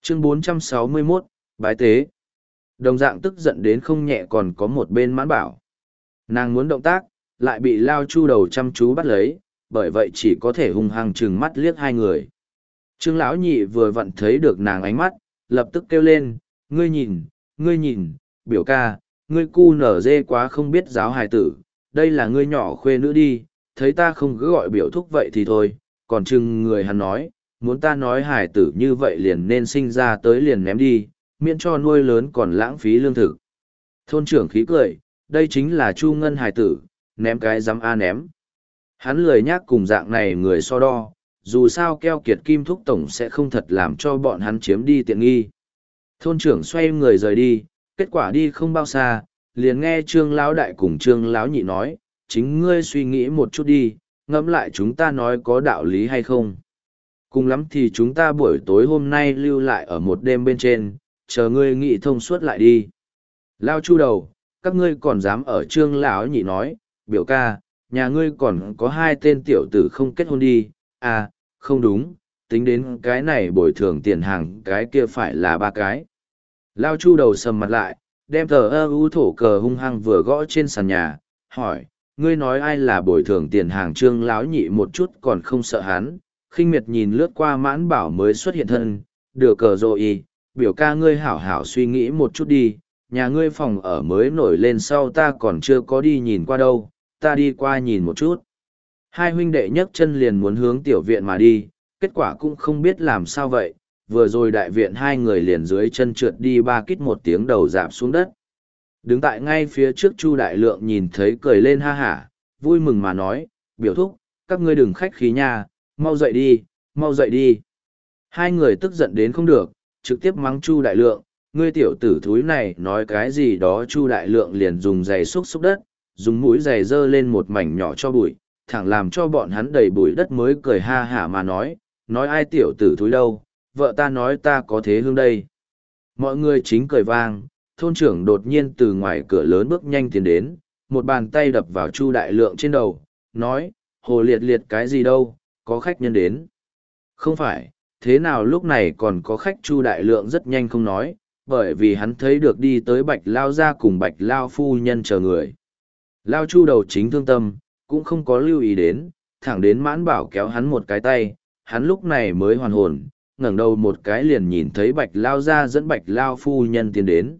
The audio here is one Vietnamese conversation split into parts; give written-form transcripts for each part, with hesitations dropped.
Chương 461, Bái tế. Đồng dạng tức giận đến không nhẹ còn có một bên mãn bảo. Nàng muốn động tác, lại bị Lao Chu đầu chăm chú bắt lấy, bởi vậy chỉ có thể hung hăng trừng mắt liếc hai người. Trương lão nhị vừa vặn thấy được nàng ánh mắt, lập tức kêu lên, ngươi nhìn, biểu ca, ngươi cu nở dê quá không biết giáo hài tử, đây là ngươi nhỏ khuê nữ đi, thấy ta không cứ gọi biểu thúc vậy thì thôi, còn chừng người hắn nói, muốn ta nói hài tử như vậy liền nên sinh ra tới liền ném đi, miễn cho nuôi lớn còn lãng phí lương thực. Thôn trưởng khí cười, đây chính là Chu Ngân hài tử, ném cái dám a ném. Hắn lười nhác cùng dạng này người so đo, dù sao keo kiệt kim thúc tổng sẽ không thật làm cho bọn hắn chiếm đi tiện nghi. Thôn trưởng xoay người rời đi, kết quả đi không bao xa, liền nghe Trương lão đại cùng Trương lão nhị nói, chính ngươi suy nghĩ một chút đi, ngẫm lại chúng ta nói có đạo lý hay không. Cùng lắm thì chúng ta buổi tối hôm nay lưu lại ở một đêm bên trên, chờ ngươi nghĩ thông suốt lại đi. Lao Chu đầu, các ngươi còn dám ở Trương lão nhị nói, biểu ca, nhà ngươi còn có hai tên tiểu tử không kết hôn đi, à, không đúng, tính đến cái này bồi thường tiền hàng cái kia phải là ba cái. Lao Chu đầu sầm mặt lại, đem tờ ưu thổ cờ hung hăng vừa gõ trên sàn nhà, hỏi, ngươi nói ai là bồi thường tiền hàng? Trương lão nhị một chút còn không sợ hắn, khinh miệt nhìn lướt qua mãn bảo mới xuất hiện thân, đưa cờ rồi, biểu ca ngươi hảo hảo suy nghĩ một chút đi, nhà ngươi phòng ở mới nổi lên sau ta còn chưa có đi nhìn qua đâu, ta đi qua nhìn một chút. Hai huynh đệ nhấc chân liền muốn hướng tiểu viện mà đi, kết quả cũng không biết làm sao vậy, vừa rồi đại viện hai người liền dưới chân trượt đi ba kít một tiếng đầu dạp xuống đất. Đứng tại ngay phía trước Chu Đại Lượng nhìn thấy cười lên ha hả, vui mừng mà nói, biểu thúc, các ngươi đừng khách khí nha, mau dậy đi, mau dậy đi. Hai người tức giận đến không được, trực tiếp mắng Chu Đại Lượng, ngươi tiểu tử thúi này nói cái gì đó. Chu Đại Lượng liền dùng giày xúc xúc đất, dùng mũi giày dơ lên một mảnh nhỏ cho bụi, thẳng làm cho bọn hắn đầy bụi đất mới cười ha hả mà nói ai tiểu tử thúi đâu, vợ ta nói ta có thế hương đây. Mọi người chính cười vang, thôn trưởng đột nhiên từ ngoài cửa lớn bước nhanh tiến đến, một bàn tay đập vào Chu Đại Lượng trên đầu, nói, hồ liệt liệt cái gì đâu, có khách nhân đến. Không phải, thế nào lúc này còn có khách? Chu Đại Lượng rất nhanh không nói, bởi vì hắn thấy được đi tới Bạch Lao ra cùng Bạch Lao phu nhân chờ người. Lao Chu đầu chính thương tâm, cũng không có lưu ý đến, thẳng đến mãn bảo kéo hắn một cái tay, hắn lúc này mới hoàn hồn, ngẩng đầu một cái liền nhìn thấy Bạch Lao ra dẫn Bạch Lao phu nhân tiến đến.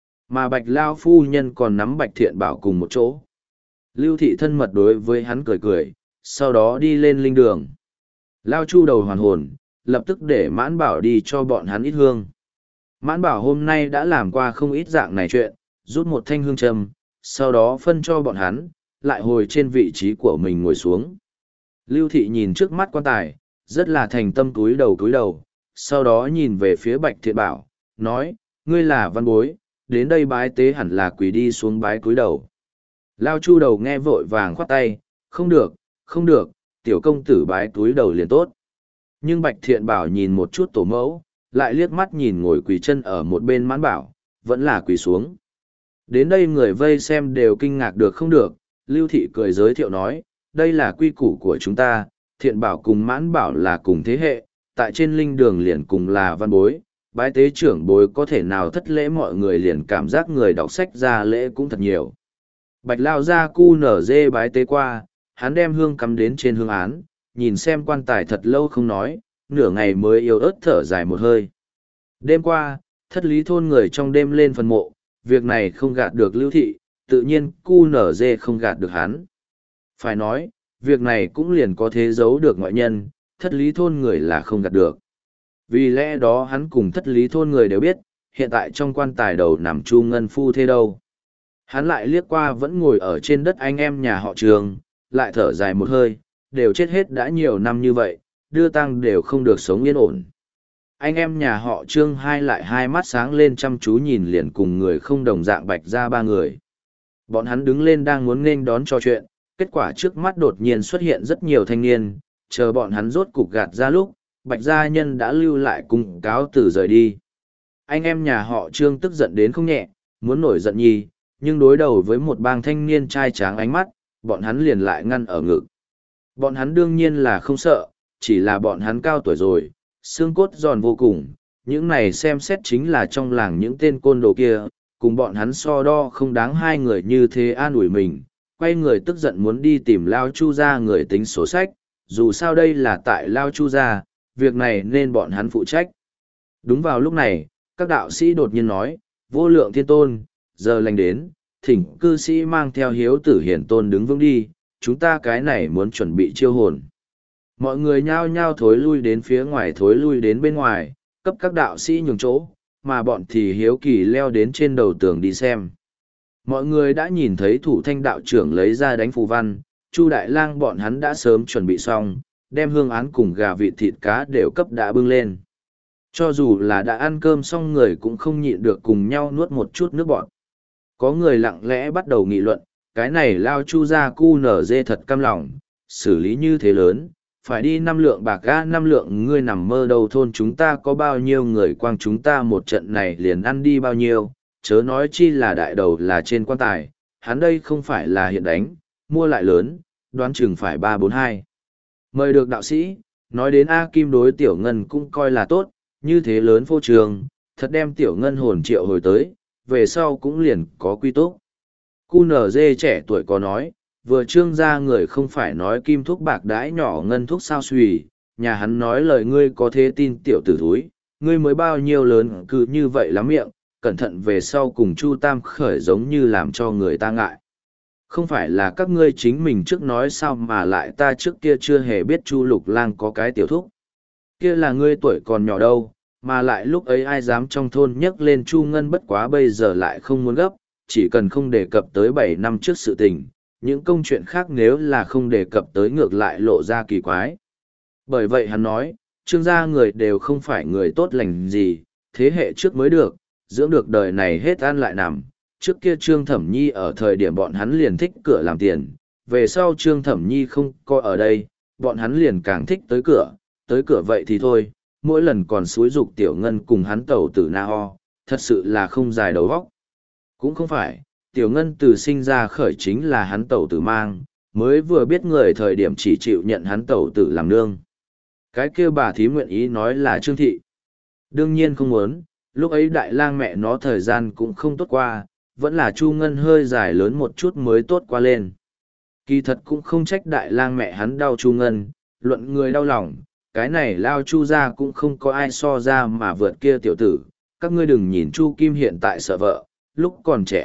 Mà Bạch Lao phu nhân còn nắm Bạch Thiện Bảo cùng một chỗ. Lưu thị thân mật đối với hắn cười cười, sau đó đi lên linh đường. Lao Chu đầu hoàn hồn, lập tức để mãn bảo đi cho bọn hắn ít hương. Mãn bảo hôm nay đã làm qua không ít dạng này chuyện, rút một thanh hương châm, sau đó phân cho bọn hắn, lại hồi trên vị trí của mình ngồi xuống. Lưu thị nhìn trước mắt quan tài, rất là thành tâm túi đầu, sau đó nhìn về phía Bạch Thiện Bảo, nói, ngươi là văn bối, đến đây bái tế hẳn là quỳ đi xuống bái cúi đầu. Lao Chu đầu nghe vội vàng khoát tay, không được, tiểu công tử bái cúi đầu liền tốt. Nhưng Bạch Thiện Bảo nhìn một chút tổ mẫu, lại liếc mắt nhìn ngồi quỳ chân ở một bên mãn bảo, vẫn là quỳ xuống. Đến đây người vây xem đều kinh ngạc được không được, Lưu thị cười giới thiệu nói, đây là quy củ của chúng ta, Thiện Bảo cùng mãn bảo là cùng thế hệ, tại trên linh đường liền cùng là văn bối, bái tế trưởng bối có thể nào thất lễ, mọi người liền cảm giác người đọc sách ra lễ cũng thật nhiều. Bạch Lao ra cu nở dê bái tế qua, hắn đem hương cắm đến trên hương án, nhìn xem quan tài thật lâu không nói, nửa ngày mới yếu ớt thở dài một hơi. Đêm qua, thất lý thôn người trong đêm lên phần mộ, việc này không gạt được Lưu thị, tự nhiên cu nở dê không gạt được hắn. Phải nói, việc này cũng liền có thế giấu được ngoại nhân, thất lý thôn người là không gạt được. Vì lẽ đó hắn cùng thất lý thôn người đều biết, hiện tại trong quan tài đầu nằm Chu Ngân phu thế đâu. Hắn lại liếc qua vẫn ngồi ở trên đất anh em nhà họ Trường, lại thở dài một hơi, đều chết hết đã nhiều năm như vậy, đưa tang đều không được sống yên ổn. Anh em nhà họ Trương hai lại hai mắt sáng lên chăm chú nhìn liền cùng người không đồng dạng Bạch ra ba người. Bọn hắn đứng lên đang muốn nghênh đón trò chuyện, kết quả trước mắt đột nhiên xuất hiện rất nhiều thanh niên, chờ bọn hắn rốt cục gạt ra lúc, Bạch gia nhân đã lưu lại cùng cáo từ rời đi. Anh em nhà họ Trương tức giận đến không nhẹ, muốn nổi giận nhi, nhưng đối đầu với một bang thanh niên trai tráng ánh mắt, bọn hắn liền lại ngăn ở ngực. Bọn hắn đương nhiên là không sợ, chỉ là bọn hắn cao tuổi rồi, xương cốt giòn vô cùng, Những này xem xét chính là trong làng những tên côn đồ kia, cùng bọn hắn so đo không đáng hai người như thế an ủi mình, quay người tức giận muốn đi tìm Lao Chu gia người tính sổ sách, dù sao đây là tại Lao Chu gia, việc này nên bọn hắn phụ trách. Đúng vào lúc này, các đạo sĩ đột nhiên nói, vô lượng thiên tôn, giờ lành đến, thỉnh cư sĩ mang theo hiếu tử hiển tôn đứng vững đi, chúng ta cái này muốn chuẩn bị chiêu hồn. Mọi người nhao nhao thối lui đến phía ngoài, thối lui đến bên ngoài, cấp các đạo sĩ nhường chỗ, mà bọn thì hiếu kỳ leo đến trên đầu tường đi xem. Mọi người đã nhìn thấy thủ thanh đạo trưởng lấy ra đánh phù văn, Chu Đại Lang bọn hắn đã sớm chuẩn bị xong, đem hương án cùng gà vịt thịt cá đều cấp đã bưng lên. Cho dù là đã ăn cơm xong người cũng không nhịn được cùng nhau nuốt một chút nước bọt. Có người lặng lẽ bắt đầu nghị luận, cái này Lao Chu gia cu nở dê thật căm lòng, xử lý như thế lớn, phải đi 5 lượng bạc ga 5 lượng ngươi nằm mơ đâu, thôn chúng ta có bao nhiêu người, quang chúng ta một trận này liền ăn đi bao nhiêu, chớ nói chi là đại đầu là trên quan tài, hắn đây không phải là hiện đánh, mua lại lớn, đoán chừng phải 342. Mời được đạo sĩ, nói đến A Kim đối Tiểu Ngân cũng coi là tốt, như thế lớn phô trường, thật đem Tiểu Ngân hồn triệu hồi tới, về sau cũng liền có quy tốt. Cu nở dê trẻ tuổi có nói, vừa trương ra người không phải nói kim thuốc bạc đãi nhỏ ngân thuốc sao xùy, nhà hắn nói lời ngươi có thế tin tiểu tử thúi, ngươi mới bao nhiêu lớn cứ như vậy lắm miệng, cẩn thận về sau cùng Chu Tam khởi giống như làm cho người ta ngại. Không phải là các ngươi chính mình trước nói sao mà lại ta trước kia chưa hề biết Chu Lục Lang có cái tiểu thúc. Kia là ngươi tuổi còn nhỏ đâu, mà lại lúc ấy ai dám trong thôn nhắc lên Chu Ngân, bất quá bây giờ lại không muốn gấp, chỉ cần không đề cập tới 7 năm trước sự tình, những công chuyện khác nếu là không đề cập tới ngược lại lộ ra kỳ quái. Bởi vậy hắn nói, Trương gia người đều không phải người tốt lành gì, thế hệ trước mới được, dưỡng được đời này hết ăn lại nằm. Trước kia Trương Thẩm Nhi ở thời điểm bọn hắn liền thích cửa làm tiền, về sau Trương Thẩm Nhi không có ở đây, bọn hắn liền càng thích tới cửa vậy thì thôi, mỗi lần còn xúi giục Tiểu Ngân cùng hắn tẩu tử na ho, thật sự là không dài đầu óc. Cũng không phải, Tiểu Ngân từ sinh ra khởi chính là hắn tẩu tử mang, mới vừa biết người thời điểm chỉ chịu nhận hắn tẩu tử làm nương. Cái kia bà thím nguyện ý nói là Trương Thị. Đương nhiên không muốn, lúc ấy Đại Lang mẹ nó thời gian cũng không tốt qua, vẫn là Chu Ngân hơi dài lớn một chút mới tốt qua lên. Kỳ thật cũng không trách Đại Lang mẹ hắn đau Chu Ngân, luận người đau lòng, cái này Lao Chu ra cũng không có ai so ra mà vượt kia tiểu tử. Các ngươi đừng nhìn Chu Kim hiện tại sợ vợ, lúc còn trẻ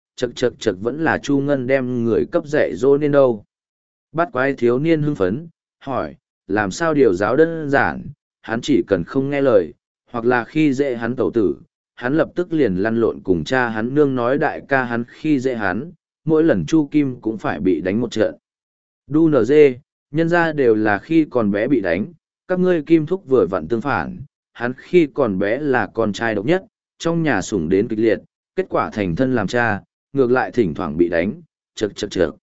chật vẫn là Chu Ngân đem người cấp dạy dỗ nên đâu. Bắt quái thiếu niên hưng phấn, hỏi, làm sao điều giáo đơn giản, hắn chỉ cần không nghe lời, hoặc là khi dễ hắn tẩu tử, hắn lập tức liền lăn lộn cùng cha hắn nương nói đại ca hắn khi dễ hắn, mỗi lần Chu Kim cũng phải bị đánh một trận. Đu nở dê, nhân ra đều là khi còn bé bị đánh, các ngươi Kim thúc vừa vặn tương phản, hắn khi còn bé là con trai độc nhất, trong nhà sủng đến kịch liệt, kết quả thành thân làm cha, ngược lại thỉnh thoảng bị đánh, chật.